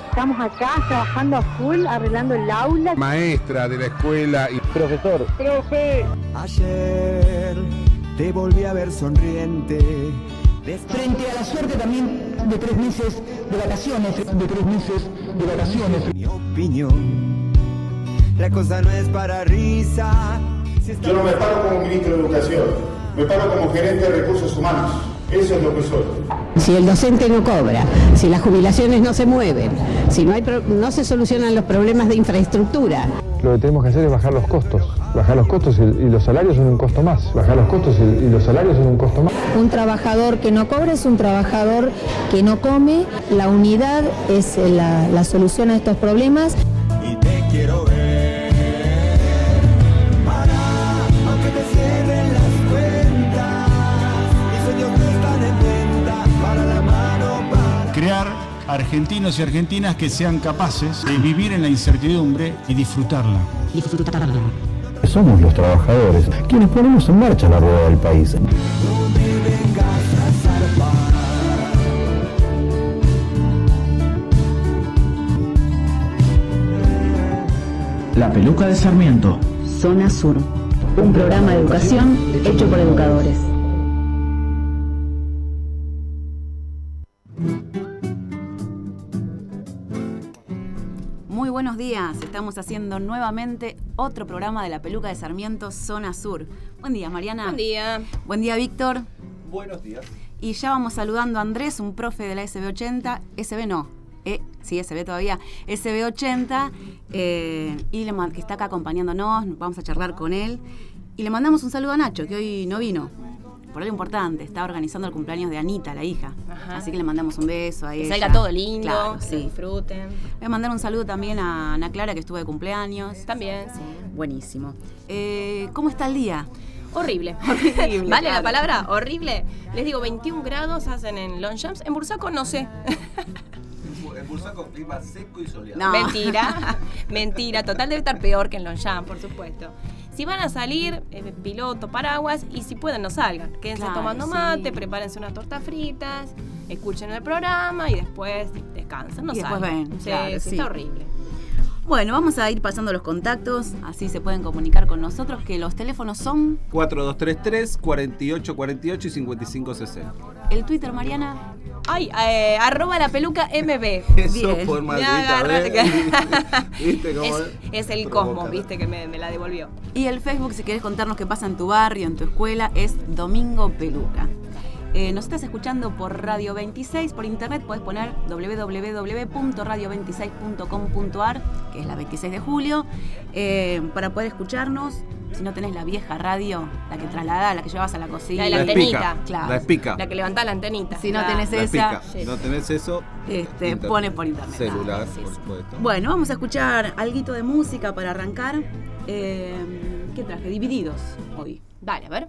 Estamos acá trabajando a full, arreglando el aula. Maestra de la escuela y profesor. Profe. Ayer te volví a ver sonriente. Frente a la suerte también de 3 meses de vacaciones. Mi opinión, la cosa no es para risa. Yo no me paro como ministro de Educación, me paro como gerente de recursos humanos. Eso es lo que soy. Si el docente no cobra, si las jubilaciones no se mueven, si no se solucionan los problemas de infraestructura. Lo que tenemos que hacer es bajar los costos y los salarios son un costo más. Un trabajador que no cobra es un trabajador que no come. La unidad es la solución a estos problemas. Y te quiero ver, aunque te cierren las cuentas. Mis sueños no están en venta, para la mano, para... Crear argentinos y argentinas que sean capaces de vivir en la incertidumbre y disfrutarla. Somos los trabajadores quienes ponemos en marcha la rueda del país. No me vengas a zarpar. La Peluca de Sarmiento. Zona Sur. Un programa de educación hecho por educadores. Muy buenos días, estamos haciendo nuevamente otro programa de La Peluca de Sarmiento, Zona Sur. Buen día, Mariana. Buen día. Buen día, Víctor. buenos días. Y ya vamos saludando a Andrés, un profe de la SB80, SB no, sí, SB todavía, SB80, que está acá acompañándonos, vamos a charlar con él. Y le mandamos un saludo a Nacho, que hoy no vino. Por algo importante, está organizando el cumpleaños de Anita, la hija. Ajá. Así que le mandamos un beso a ella. Que salga todo lindo, claro, que sí. disfruten. Voy a mandar un saludo también a Ana Clara, que estuvo de cumpleaños. También, sí. Buenísimo. ¿Cómo está el día? Horrible. Horrible. ¿Vale claro. la palabra? Horrible. Les digo, 21 grados hacen en Longchamps. En Bursaco no sé. En Bursaco clima seco y soleado. No. Mentira. Total debe estar peor que en Longchamps, por supuesto. Si van a salir, piloto, paraguas, y si pueden no salgan. Quédense tomando mate, prepárense unas tortas fritas, escuchen el programa y después descansen, no salgan. Después ven. Sí, Claro, está horrible. Bueno, vamos a ir pasando los contactos, así se pueden comunicar con nosotros, que los teléfonos son... 4233, 4848 y 5560. ¿El Twitter, Mariana? Ay, @lapelucamb. Eso por maldita vez. ¿Viste cómo es el Cosmos, viste, que me la devolvió. Y el Facebook, si querés contarnos qué pasa en tu barrio, en tu escuela, es Domingo Peluca. Nos estás escuchando por Radio 26, por internet podés poner www.radio26.com.ar, que es la 26 de julio, para poder escucharnos. Si no tenés la vieja radio, la que trasladás, la que llevas a la cocina. La de la antenita. Claro. La espica. La que levantás la antenita. Si no claro. tenés La esa, espica. No tenés eso, pones por internet. celular, sí, por sí. supuesto. Bueno, vamos a escuchar alguito de música para arrancar. ¿Qué traje? Divididos hoy. Dale, a ver.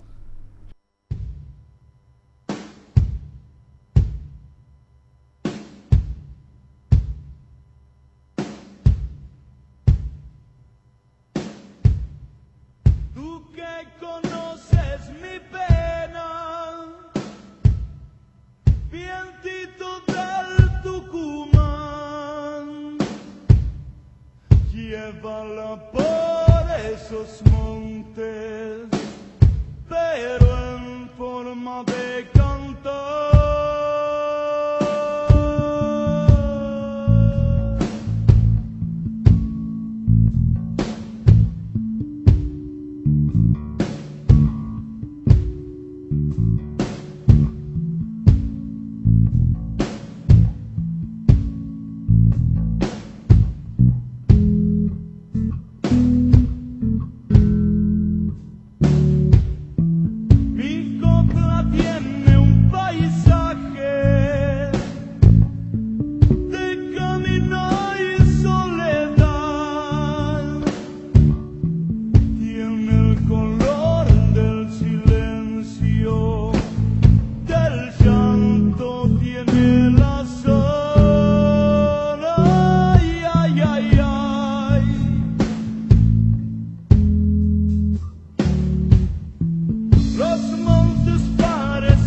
Conoces mi pena, vientito del Tucumán, llévala por esos montes, pero en forma de cantar.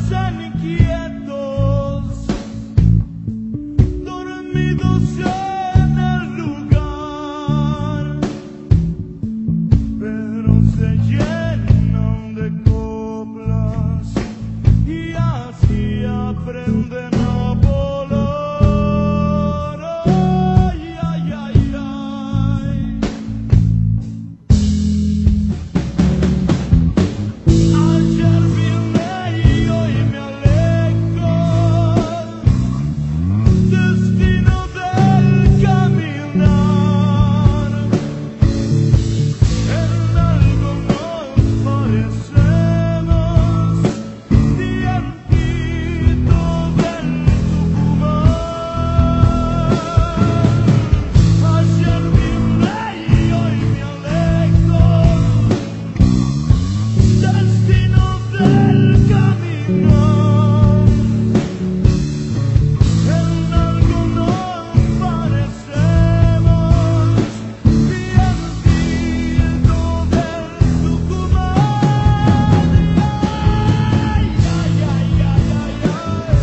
Dormidos ya. aprenden a volar. Ay, ay, ay, ay. Ayer vine y hoy me alejo, destino del caminar. En algo nos parecemos, dientito del Tucumán. Ayer vine y hoy me alejo, destino del caminar. En algo nos parecemos, dientito del Tucumán. Ay, ay, ay, ay, ay, ay.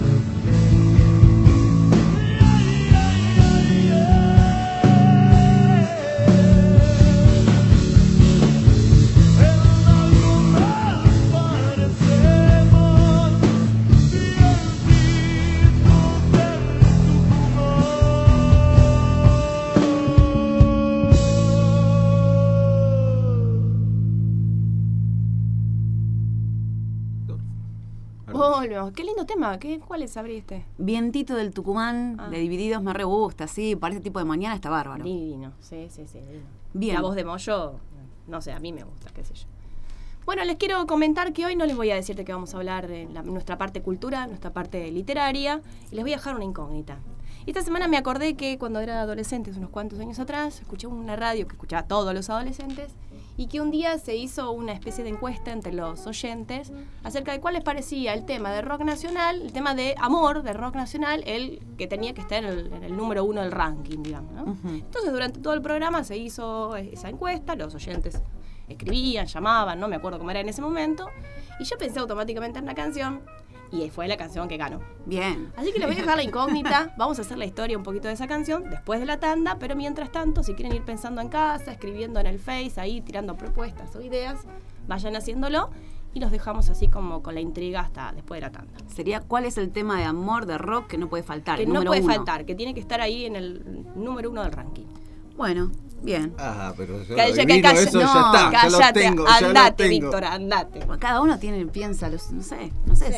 Volvemos. Qué lindo tema. ¿Cuáles abriste? Vientito del Tucumán, de Divididos, me re gusta, sí, para este tipo de mañana está bárbaro. Divino, sí, divino. Bien. La voz de Moyo, no sé, a mí me gusta, qué sé yo. Bueno, les quiero comentar que hoy no les voy a decirte que vamos a hablar de nuestra parte cultura, nuestra parte literaria, y les voy a dejar una incógnita. Esta semana me acordé que cuando era adolescente, unos cuantos años atrás, escuché una radio que escuchaba a todos los adolescentes, y que un día se hizo una especie de encuesta entre los oyentes acerca de cuál les parecía el tema de rock nacional, el tema de amor de rock nacional, el que tenía que estar en el número 1 del ranking, digamos, ¿no? Uh-huh. Entonces, durante todo el programa se hizo esa encuesta, los oyentes escribían, llamaban, no me acuerdo cómo era en ese momento, y yo pensé automáticamente en una canción, y fue la canción que ganó. Bien. Así que les voy a dejar la incógnita. Vamos a hacer la historia un poquito de esa canción después de la tanda, pero mientras tanto, si quieren ir pensando en casa, escribiendo en el Face, ahí tirando propuestas o ideas, vayan haciéndolo y los dejamos así como con la intriga hasta después de la tanda. Sería, ¿cuál es el tema de amor de rock que no puede faltar? Que no puede faltar, que tiene que estar ahí en el número 1 del ranking. Bueno, bien. Ah, pero yo eso no, ya está, cállate, ya lo tengo. Andate, ya lo Víctor, andate. Bueno, cada uno piensa, no sé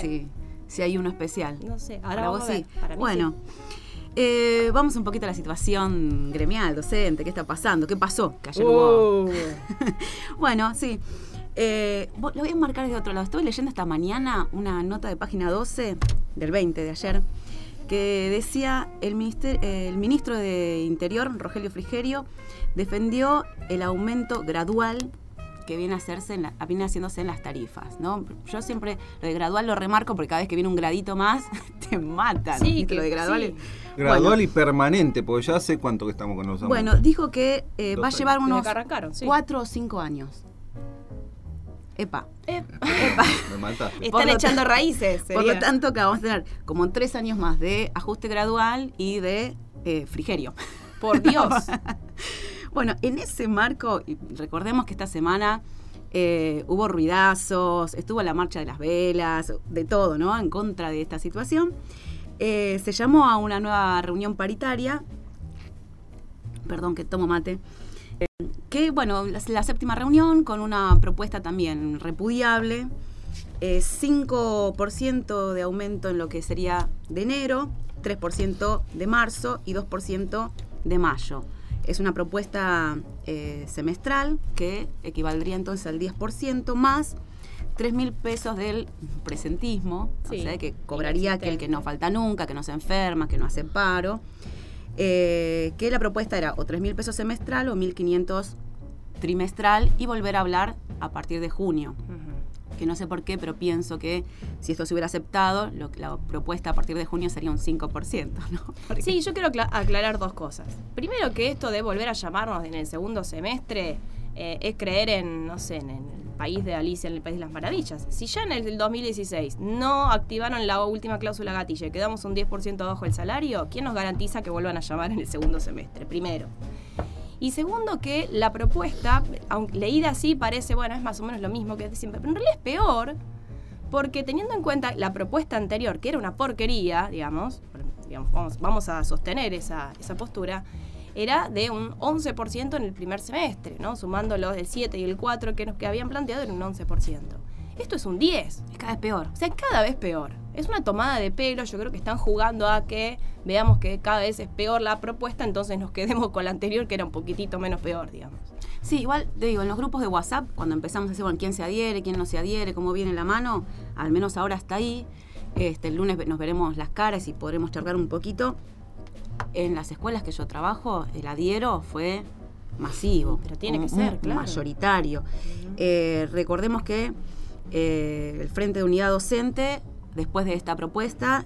si hay uno especial. No sé, ahora para vos vos sí. Para mí bueno, sí. Vamos un poquito a la situación gremial, docente. ¿Qué está pasando? ¿Qué pasó? Que ayer hubo... Bueno, sí. Lo voy a marcar desde otro lado. Estuve leyendo esta mañana una nota de página 12 del 20 de ayer que decía el ministro de Interior, Rogelio Frigerio, defendió el aumento gradual que viene haciéndose en las tarifas, ¿no? Yo siempre lo de gradual lo remarco porque cada vez que viene un gradito más te matan. Sí, que lo de gradual sí. Gradual y permanente, porque ya sé cuánto que estamos con los aumentos. Bueno, dijo que va a llevar unos 4 o 5 años. Epa. Me mataste. Están echando raíces. Por lo tanto, que vamos a tener como 3 años más de ajuste gradual y de Frigerio. Por Dios. Bueno, en ese marco, recordemos que esta semana hubo ruidazos, estuvo la marcha de las velas, de todo, ¿no? En contra de esta situación. Se llamó a una nueva reunión paritaria. Perdón, que tomo mate. Que, bueno, la 7ª reunión con una propuesta también repudiable. 5% de aumento en lo que sería de enero, 3% de marzo y 2% de mayo. Es una propuesta semestral que equivaldría entonces al 10% más 3.000 pesos del presentismo, sí, o sea, que cobraría aquel que no falta nunca, que no se enferma, que no hace paro. Que la propuesta era o 3.000 pesos semestral o 1.500 trimestral y volver a hablar a partir de junio. Que no sé por qué, pero pienso que si esto se hubiera aceptado, la propuesta a partir de junio sería un 5%, ¿no? Porque... Sí, yo quiero aclarar 2 cosas. Primero, que esto de volver a llamarnos en el segundo semestre es creer en, no sé, en el país de Alicia, en el País de las Maravillas. Si ya en el 2016 no activaron la última cláusula gatilla y quedamos un 10% abajo del salario, ¿quién nos garantiza que vuelvan a llamar en el segundo semestre? Primero. Y segundo, que la propuesta, aunque leída así, parece, bueno, es más o menos lo mismo que siempre, pero en realidad es peor, porque teniendo en cuenta la propuesta anterior, que era una porquería, digamos vamos a sostener esa postura, era de un 11% en el primer semestre, ¿no? Sumando el 7 y el 4 que habían planteado, era un 11%. Esto es un 10. Es cada vez peor. O sea, cada vez peor. Es una tomada de pelo. Yo creo que están jugando a que veamos que cada vez es peor la propuesta, entonces nos quedemos con la anterior, que era un poquitito menos peor, digamos. Sí, igual, te digo, en los grupos de WhatsApp, cuando empezamos a decir, bueno, quién se adhiere, quién no se adhiere, cómo viene la mano, al menos ahora está ahí. El lunes nos veremos las caras y podremos charlar un poquito. En las escuelas que yo trabajo, el adhiero fue masivo. Pero tiene que ser, claro. Mayoritario. Recordemos que el Frente de Unidad Docente, después de esta propuesta,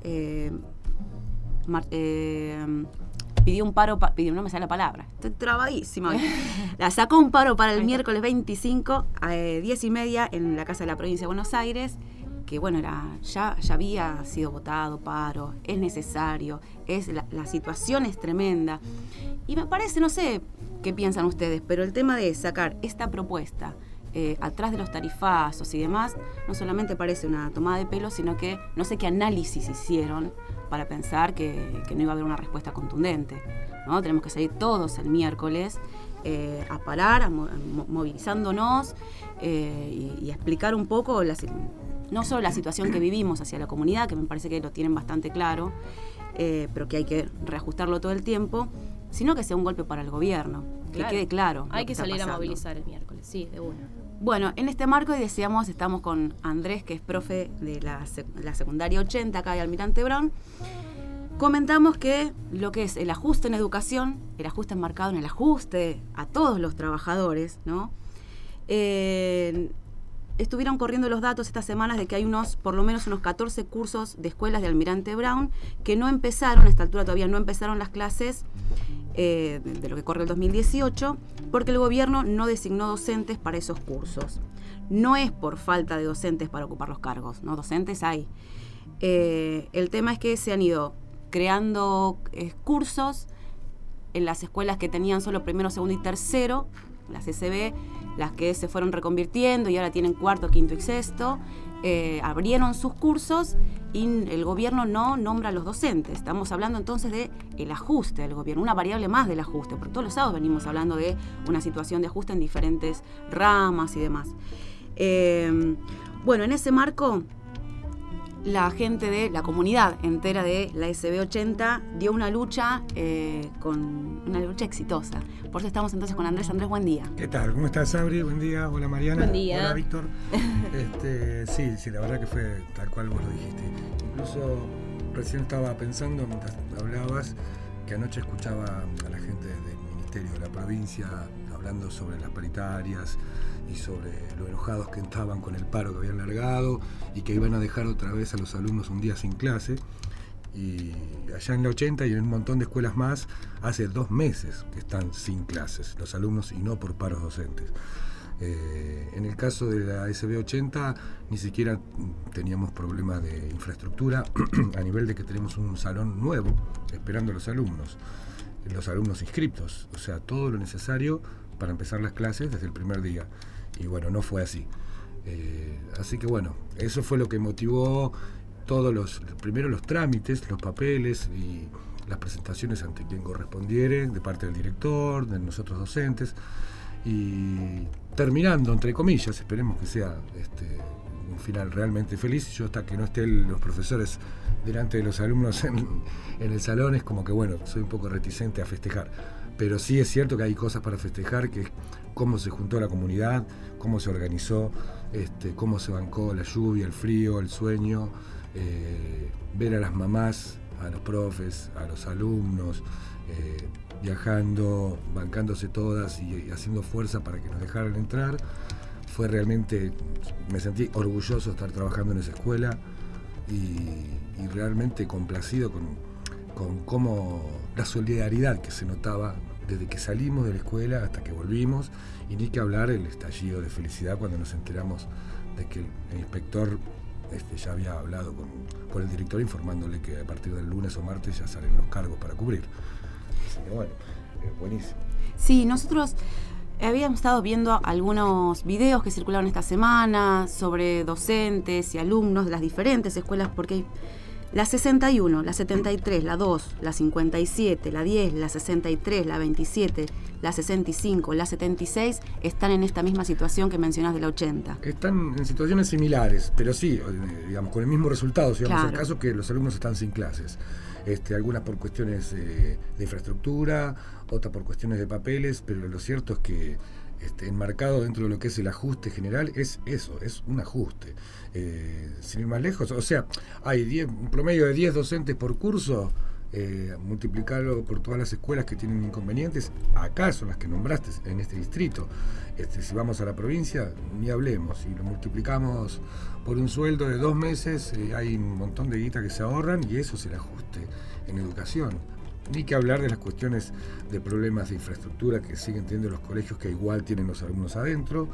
pidió un paro, no me sale la palabra, estoy trabadísima hoy. Sacó un paro para el miércoles 25 a 10:30 en la Casa de la Provincia de Buenos Aires, que bueno, ya había sido votado paro, es necesario, la situación es tremenda. Y me parece, no sé qué piensan ustedes, pero el tema de sacar esta propuesta atrás de los tarifazos y demás, no solamente parece una tomada de pelo, sino que no sé qué análisis hicieron para pensar que no iba a haber una respuesta contundente, ¿no? Tenemos que salir todos el miércoles a parar, movilizándonos y explicar un poco no solo la situación que vivimos hacia la comunidad, que me parece que lo tienen bastante claro, pero que hay que reajustarlo todo el tiempo, sino que sea un golpe para el gobierno, que quede claro. Hay que salir a movilizar el miércoles, sí, de una. Bueno, en este marco, y estamos con Andrés, que es profe de la secundaria 80 acá de Almirante Brown. Comentamos que lo que es el ajuste en educación, el ajuste enmarcado en el ajuste a todos los trabajadores, ¿no? Estuvieron corriendo los datos estas semanas de que hay por lo menos unos 14 cursos de escuelas de Almirante Brown que no empezaron, a esta altura todavía no empezaron las clases de lo que corre el 2018, porque el gobierno no designó docentes para esos cursos. No es por falta de docentes para ocupar los cargos, ¿no? Docentes hay. El tema es que se han ido creando cursos en las escuelas que tenían solo primero, segundo y tercero, las SB, las que se fueron reconvirtiendo y ahora tienen cuarto, quinto y sexto, abrieron sus cursos y el gobierno no nombra a los docentes. Estamos hablando entonces de el ajuste del gobierno, una variable más del ajuste, porque todos los sábados venimos hablando de una situación de ajuste en diferentes ramas y demás. Bueno, en ese marco, la gente de la comunidad entera de la SB80 dio una lucha exitosa. Por eso estamos entonces con Andrés. Andrés, buen día. ¿Qué tal? ¿Cómo estás, Sabri? Buen día. Hola, Mariana. Buen día. Hola, Víctor. Sí, la verdad que fue tal cual vos lo dijiste. Incluso recién estaba pensando, mientras hablabas, que anoche escuchaba a la gente del Ministerio de la provincia hablando sobre las paritarias y sobre lo enojados que estaban con el paro que habían largado y que iban a dejar otra vez a los alumnos un día sin clase. Y allá en la 80 y en un montón de escuelas más, hace 2 meses que están sin clases los alumnos y no por paros docentes. En el caso de la SB80 ni siquiera teníamos problemas de infraestructura a nivel de que tenemos un salón nuevo esperando a los alumnos inscriptos, o sea, todo lo necesario para empezar las clases desde el primer día. Y bueno, no fue así. Así que bueno, eso fue lo que motivó primero los trámites, los papeles y las presentaciones ante quien correspondiere, de parte del director, de nosotros docentes, y terminando, entre comillas, esperemos que sea un final realmente feliz. Yo, hasta que no estén los profesores delante de los alumnos en el salón, es como que bueno, soy un poco reticente a festejar. Pero sí es cierto que hay cosas para festejar, que es cómo se juntó la comunidad, cómo se organizó, cómo se bancó la lluvia, el frío, el sueño, ver a las mamás, a los profes, a los alumnos, viajando, bancándose todas y haciendo fuerza para que nos dejaran entrar. Fue realmente, me sentí orgulloso de estar trabajando en esa escuela y realmente complacido con cómo la solidaridad que se notaba desde que salimos de la escuela hasta que volvimos, y ni que hablar el estallido de felicidad cuando nos enteramos de que el inspector ya había hablado con el director informándole que a partir del lunes o martes ya salen los cargos para cubrir. Así que bueno, buenísimo. Sí, nosotros Habíamos estado viendo algunos videos que circularon esta semana sobre docentes y alumnos de las diferentes escuelas, porque hay la 61, la 73, la 2, la 57, la 10, la 63, la 27, la 65, la 76 están en esta misma situación que mencionás de la 80. Están en situaciones similares, pero sí, digamos, con el mismo resultado, si vamos al Claro. caso que los alumnos están sin clases. Algunas por cuestiones de infraestructura, otras por cuestiones de papeles, pero lo cierto es que enmarcado dentro de lo que es el ajuste general es eso, es un ajuste. Sin ir más lejos, o sea, hay un promedio de 10 docentes por curso, multiplicarlo por todas las escuelas que tienen inconvenientes, acá son las que nombraste en este distrito. Si vamos a la provincia, ni hablemos, y lo multiplicamos por un sueldo de 2 meses, hay un montón de guita que se ahorran, y eso es el ajuste en educación. Ni que hablar de las cuestiones de problemas de infraestructura que siguen teniendo los colegios, que igual tienen los alumnos adentro,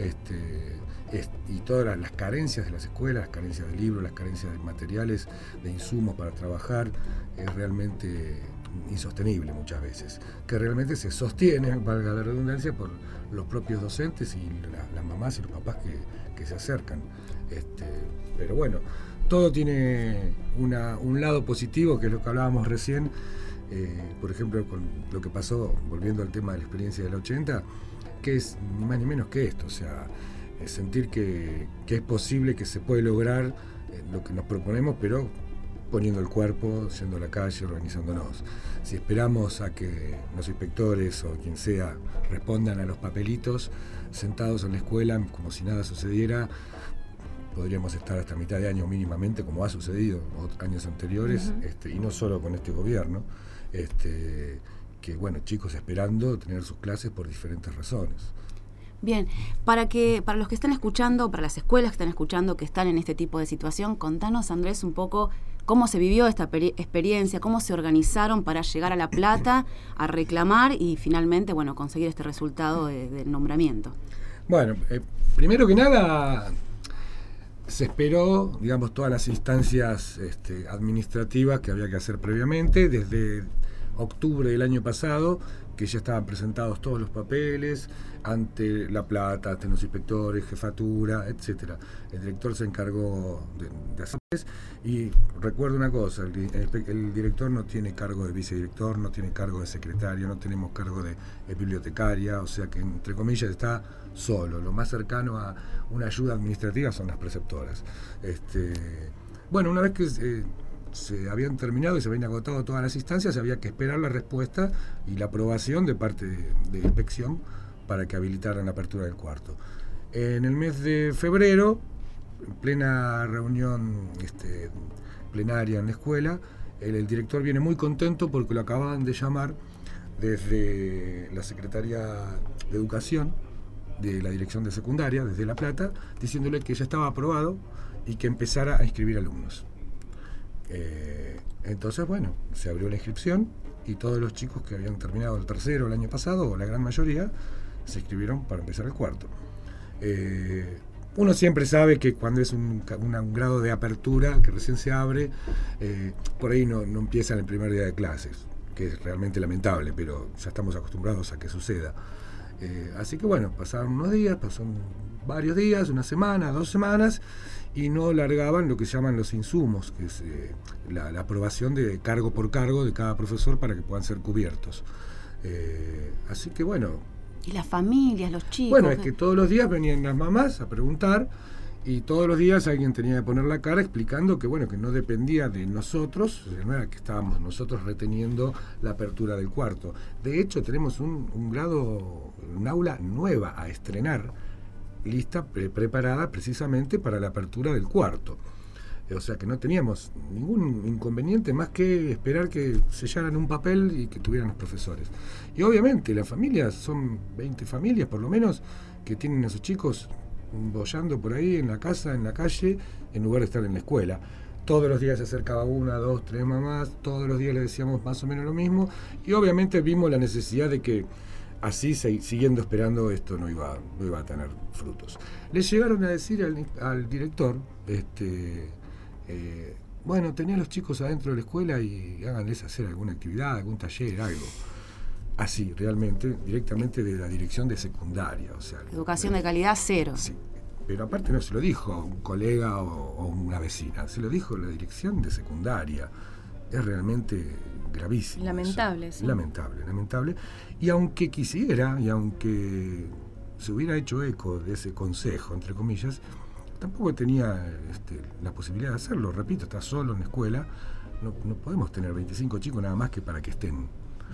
y todas las carencias de las escuelas, las carencias de libros, las carencias de materiales, de insumos para trabajar, es realmente insostenible muchas veces, que realmente se sostiene, valga la redundancia, por los propios docentes y las mamás y los papás que se acercan. Pero bueno, todo tiene un lado positivo, que es lo que hablábamos recién. Por ejemplo, con lo que pasó, volviendo al tema de la experiencia del 80, que es ni más ni menos que esto, o sea, sentir que es posible, que se puede lograr lo que nos proponemos, pero poniendo el cuerpo, yendo a la calle, organizándonos. Si esperamos a que los inspectores o quien sea respondan a los papelitos, sentados en la escuela como si nada sucediera, podríamos estar hasta mitad de año mínimamente, como ha sucedido años anteriores, y no solo con este gobierno, que bueno, chicos esperando tener sus clases por diferentes razones. Bien, para los que están escuchando, para las escuelas que están escuchando, que están en este tipo de situación, contanos, Andrés, un poco cómo se vivió esta experiencia, cómo se organizaron para llegar a La Plata, a reclamar y finalmente, bueno, conseguir este resultado del nombramiento. Bueno, primero que nada, se esperó, digamos, todas las instancias administrativas que había que hacer previamente, desde octubre del año pasado, que ya estaban presentados todos los papeles ante La Plata, ante los inspectores, jefatura, etcétera. El director se encargó de hacer, y recuerdo una cosa, el director no tiene cargo de vicedirector, no tiene cargo de secretario, no tenemos cargo de bibliotecaria, o sea que entre comillas está solo. Lo más cercano a una ayuda administrativa son las preceptoras. Bueno, una vez que se habían terminado y se habían agotado todas las instancias, había que esperar la respuesta y la aprobación de parte de inspección para que habilitaran la apertura del cuarto. En el mes de febrero, en plena reunión plenaria en la escuela, el director viene muy contento porque lo acababan de llamar desde la Secretaría de Educación de la Dirección de Secundaria, desde La Plata, diciéndole que ya estaba aprobado y que empezara a inscribir alumnos. Entonces, bueno, se abrió la inscripción y todos los chicos que habían terminado el tercero el año pasado, o la gran mayoría, se inscribieron para empezar el cuarto. Uno siempre sabe que cuando es un grado de apertura, que recién se abre, por ahí no empieza en el primer día de clases, que es realmente lamentable, pero ya estamos acostumbrados a que suceda. Así que bueno, pasaron unos días, pasaron varios días, una semana, 2 semanas, y no largaban lo que se llaman los insumos, que es la aprobación de cargo por cargo de cada profesor para que puedan ser cubiertos. Así que bueno. ¿Y las familias, los chicos? Bueno, es que todos los días venían las mamás a preguntar, y todos los días alguien tenía que poner la cara explicando que bueno, que no dependía de nosotros, o sea, no era que estábamos nosotros reteniendo la apertura del cuarto. De hecho, tenemos un aula nueva a estrenar, lista, preparada precisamente para la apertura del cuarto. O sea que no teníamos ningún inconveniente más que esperar que sellaran un papel y que tuvieran los profesores. Y obviamente las familias, son 20 familias por lo menos, que tienen a sus chicos boyando por ahí en la casa, en la calle, en lugar de estar en la escuela. Todos los días se acercaba 1, 2, 3 mamás, todos los días le decíamos más o menos lo mismo, y obviamente vimos la necesidad de que así, siguiendo esperando, esto no iba a tener frutos. Le llegaron a decir al director, bueno, tenía a los chicos adentro de la escuela y háganles hacer alguna actividad, algún taller, algo. así, realmente, directamente de la dirección de secundaria. O sea, educación de calidad cero. Sí. Pero aparte no se lo dijo un colega o una vecina, se lo dijo la dirección de secundaria. Es realmente gravísimo. Lamentable, eso. Sí. Lamentable. Y aunque quisiera, y aunque se hubiera hecho eco de ese consejo, entre comillas, tampoco tenía la posibilidad de hacerlo. Repito, está solo en la escuela. No podemos tener 25 chicos nada más que para que estén.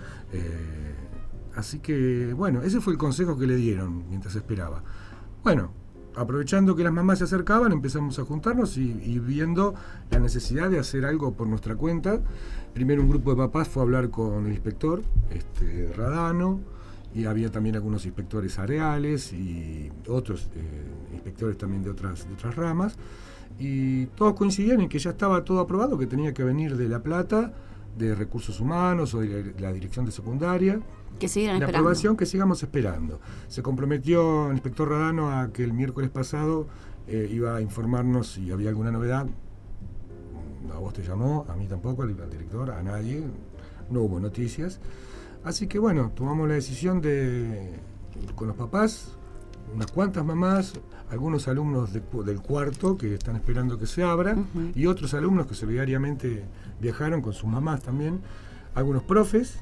Así que, bueno, ese fue el consejo que le dieron mientras esperaba. Bueno, aprovechando que las mamás se acercaban, empezamos a juntarnos y viendo la necesidad de hacer algo por nuestra cuenta. Primero un grupo de papás fue a hablar con el inspector, Radano, y había también algunos inspectores areales y otros inspectores también de otras ramas. Y todos coincidían en que ya estaba todo aprobado, que tenía que venir de La Plata, de Recursos Humanos o de la Dirección de Secundaria. Que sigan la esperando. aprobación, que sigamos esperando. Se comprometió el inspector Radano a que el miércoles pasado iba a informarnos si había alguna novedad. A vos te llamó, a mí tampoco, al director, a nadie. No hubo noticias. Así que bueno, tomamos la decisión de, con los papás, unas cuantas mamás, algunos alumnos del cuarto que están esperando que se abra, y otros alumnos que solidariamente viajaron con sus mamás también, algunos profes,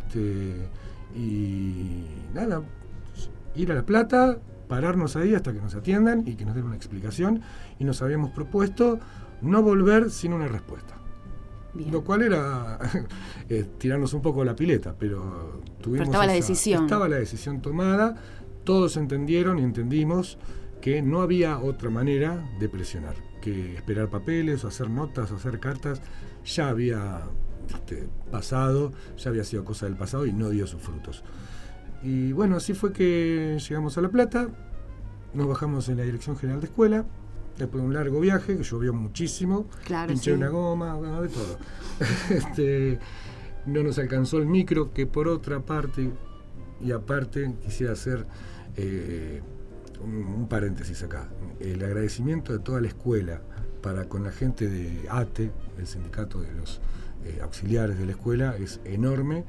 y nada, ir a La Plata, pararnos ahí hasta que nos atiendan y que nos den una explicación, y nos habíamos propuesto no volver sin una respuesta. Bien. Lo cual era tirarnos un poco la pileta, pero tuvimos estaba la decisión. Estaba la decisión tomada, todos entendieron y entendimos que no había otra manera de presionar, que esperar papeles o hacer notas o hacer cartas. Ya había pasado, ya había sido cosa del pasado y no dio sus frutos. Y bueno, así fue que llegamos a La Plata, nos bajamos en la Dirección General de Escuela, después de un largo viaje, que llovió muchísimo, claro, pinché una goma, bueno, de todo. No nos alcanzó el micro, que por otra parte, y aparte, quisiera hacer un paréntesis acá. El agradecimiento de toda la escuela para con la gente de ATE, el sindicato de los auxiliares de la escuela, es enorme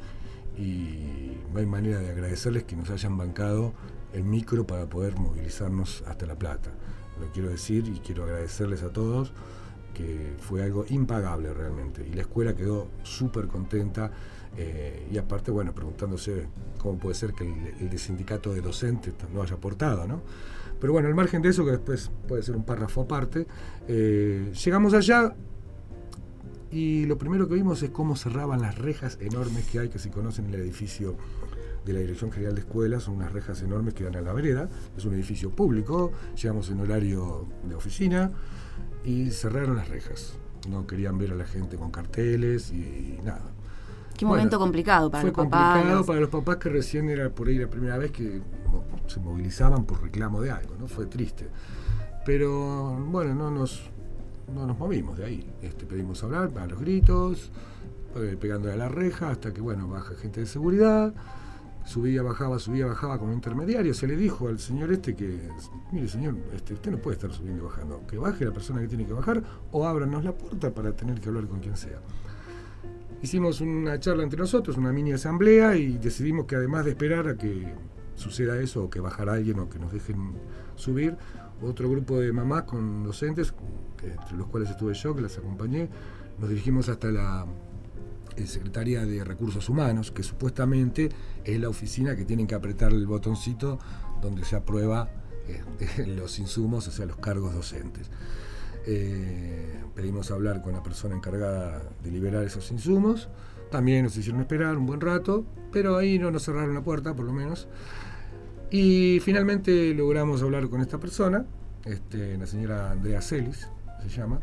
y no hay manera de agradecerles que nos hayan bancado el micro para poder movilizarnos hasta La Plata. Lo quiero decir y quiero agradecerles a todos, que fue algo impagable realmente. Y la escuela quedó súper contenta y aparte, bueno, preguntándose cómo puede ser que el sindicato de docentes no haya aportado, ¿no? Pero bueno, al margen de eso, que después puede ser un párrafo aparte, llegamos allá y lo primero que vimos es cómo cerraban las rejas enormes que hay, que se conocen en el edificio de la Dirección General de Escuelas. Son unas rejas enormes que dan a la vereda, es un edificio público, llegamos en horario de oficina y cerraron las rejas, no querían ver a la gente con carteles y nada. Qué momento complicado para los papás. Fue complicado para los papás, que recién era por ahí la primera vez que se movilizaban por reclamo de algo, ¿no? Fue triste, pero bueno, no nos movimos de ahí. Pedimos hablar a los gritos, pegándole a la reja, hasta que bueno, baja gente de seguridad. Subía, bajaba como intermediario. Se le dijo al señor que, mire señor, usted no puede estar subiendo y bajando, que baje la persona que tiene que bajar o ábranos la puerta para tener que hablar con quien sea. Hicimos una charla entre nosotros, una mini asamblea, y decidimos que además de esperar a que suceda eso, o que bajara alguien o que nos dejen subir, otro grupo de mamás con docentes, entre los cuales estuve yo, que las acompañé, nos dirigimos hasta la Secretaría de Recursos Humanos, que supuestamente es la oficina que tienen que apretar el botoncito donde se aprueba los insumos, o sea, los cargos docentes. Pedimos hablar con la persona encargada de liberar esos insumos. También nos hicieron esperar un buen rato, pero ahí no nos cerraron la puerta, por lo menos. Y finalmente logramos hablar con esta persona, la señora Andrea Celis, se llama.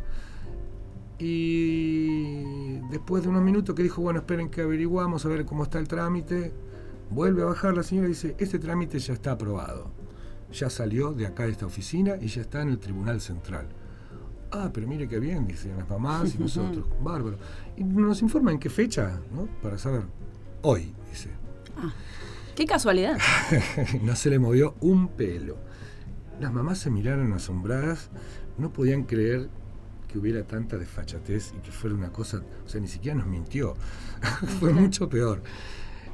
Y después de unos minutos que dijo, bueno, esperen que averiguamos a ver cómo está el trámite, vuelve a bajar la señora y dice, este trámite ya está aprobado, ya salió de acá de esta oficina y ya está en el Tribunal Central. Ah, pero mire qué bien, dicen las mamás y nosotros, bárbaro. Y nos informan en qué fecha, ¿no? Para saber. Hoy, dice. Ah, qué casualidad. No se le movió un pelo. Las mamás se miraron asombradas, no podían creer que hubiera tanta desfachatez y que fuera una cosa, o sea, ni siquiera nos mintió. Fue mucho peor.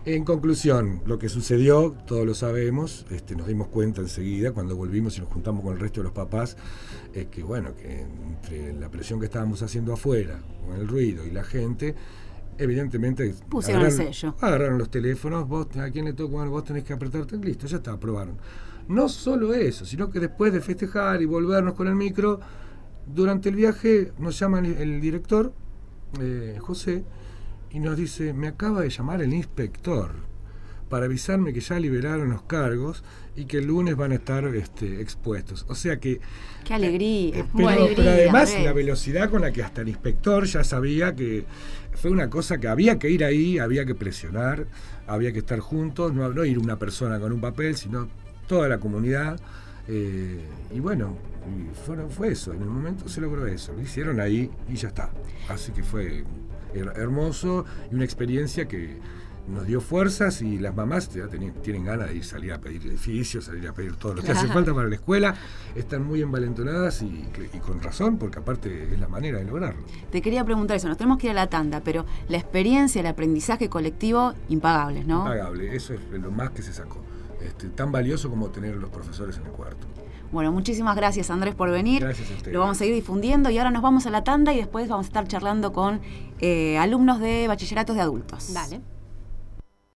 En conclusión, lo que sucedió, todos lo sabemos, nos dimos cuenta enseguida cuando volvimos y nos juntamos con el resto de los papás, que bueno, que entre la presión que estábamos haciendo afuera, con el ruido y la gente, evidentemente pusieron el sello. Agarraron los teléfonos, vos a quién le toca, bueno, vos tenés que apretarte, listo, ya está, aprobaron. No solo eso, sino que después de festejar y volvernos con el micro, durante el viaje nos llama el director, José, y nos dice, me acaba de llamar el inspector para avisarme que ya liberaron los cargos y que el lunes van a estar expuestos. O sea que... ¡Qué alegría! Pero además la velocidad con la que hasta el inspector ya sabía que fue una cosa que había que ir ahí, había que presionar, había que estar juntos, no ir una persona con un papel, sino toda la comunidad. Y bueno, fue eso, en el momento se logró eso, lo hicieron ahí y ya está. Así que fue hermoso y una experiencia que nos dio fuerzas, y las mamás ya tienen ganas de salir a pedir edificios, salir a pedir todo lo que hace falta para la escuela. Están muy envalentonadas y con razón, porque aparte es la manera de lograrlo. Te quería preguntar eso, nos tenemos que ir a la tanda, pero la experiencia, el aprendizaje colectivo, impagables, ¿no? Impagable, eso es lo más que se sacó. Tan valioso como tener a los profesores en el cuarto. Bueno, muchísimas gracias, Andrés, por venir. Gracias a ustedes. Lo vamos a ir difundiendo y ahora nos vamos a la tanda y después vamos a estar charlando con alumnos de bachilleratos de adultos. Dale.